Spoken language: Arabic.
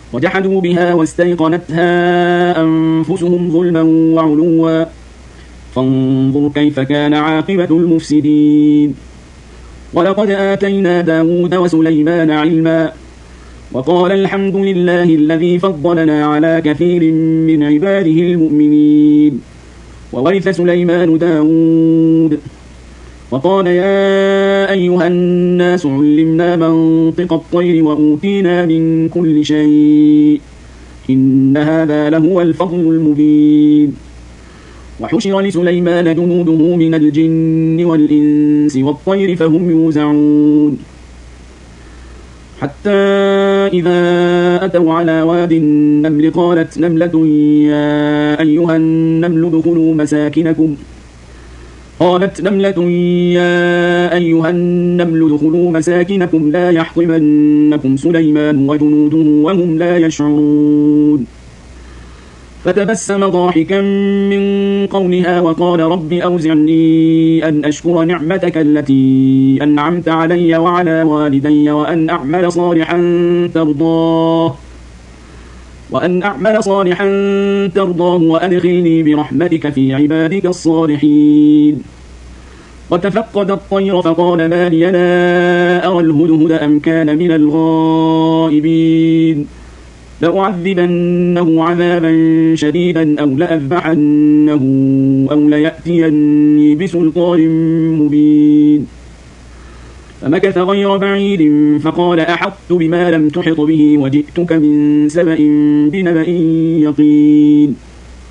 وجحدوا بها واستيقنتها أنفسهم ظلما وعلوا فانظر كيف كان عاقبة المفسدين. ولقد آتينا داود وسليمان علما وقال الحمد لله الذي فضلنا على كثير من عباده المؤمنين. وورث سليمان داود وقال يا أيها الناس علمنا منطق الطير وأوتينا من كل شيء إن هذا لهو الفضل المبين. وحشر لسليمان جنوده من الجن والإنس والطير فهم يوزعون حتى إذا أتوا على واد النمل قالت نملة يا أيها النمل ادخلوا مساكنكم لا يحطمنكم سليمان وجنوده وهم لا يشعرون. فتبسم ضاحكا من قولها وقال رب أوزعني أن أشكر نعمتك التي أنعمت علي وعلى والدي وأن أعمل صالحا ترضاه وأدخلني برحمتك في عبادك الصالحين. وتفقد الطير فقال ما لي لا أرى الهدهد أم كان من الغائبين لأعذبنه عذابا شديدا أو لأذبحنه أو ليأتيني بسلطان مبين. فمكث غير بعيد فقال أحطت بما لم تحط به وجئتك من سبأ بنبأ يقين.